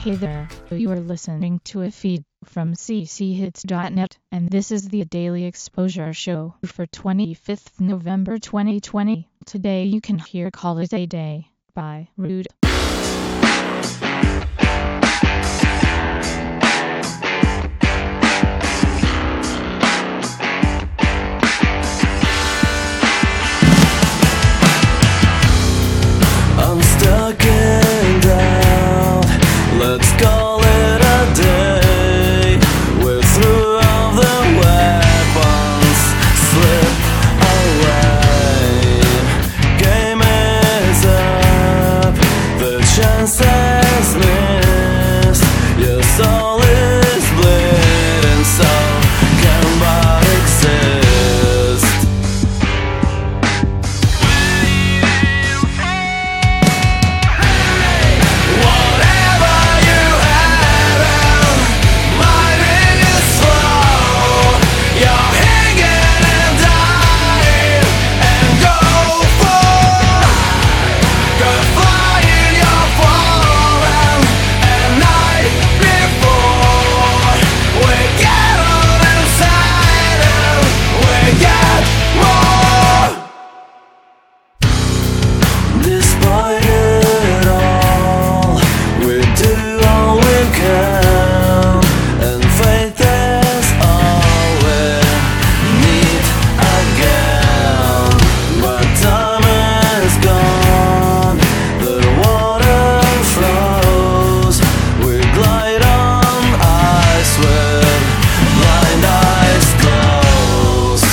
Hey there, you are listening to a feed from cchits.net, and this is the Daily Exposure Show for 25th November 2020. Today you can hear Call It a Day by Rude. I'm stuck in doubt. Let's call it a day. We're through all the weapons. Slip away. Game is up. The chance has missed. Your soul is bleeding, so can but exist. Despite it all, we do all we can, and faith is all we need again. But time is gone, the water froze. We glide on ice with blind eyes closed.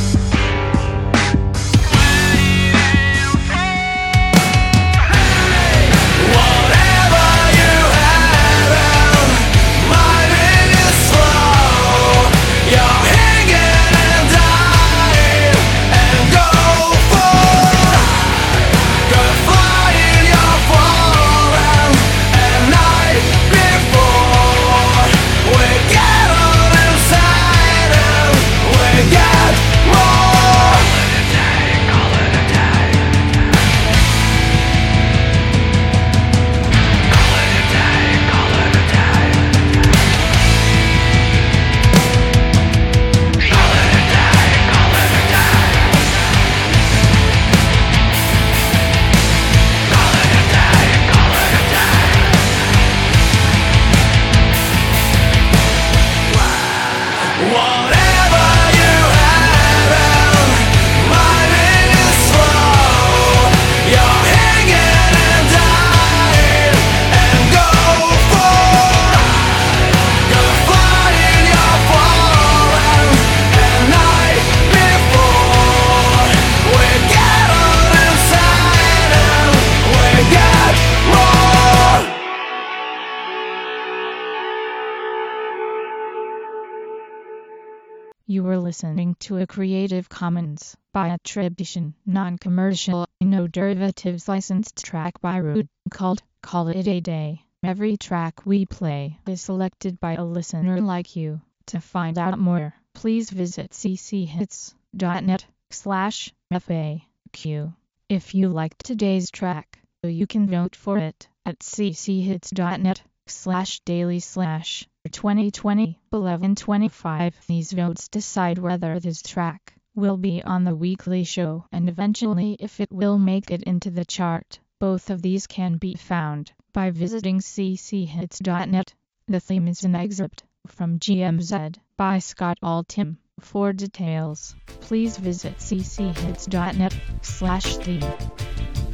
You were listening to a Creative Commons by attribution, non-commercial, no derivatives licensed track by Rude, called Call It a Day. Every track we play is selected by a listener like you. To find out more, please visit cchits.net/FAQ. If you liked today's track, you can vote for it at cchits.net/daily/2020-1125. These votes decide whether this track will be on the weekly show and eventually if it will make it into the chart. Both of these can be found by visiting cchits.net. The theme is an excerpt from GMZ by Scott Altham. For details, please visit cchits.net/theme.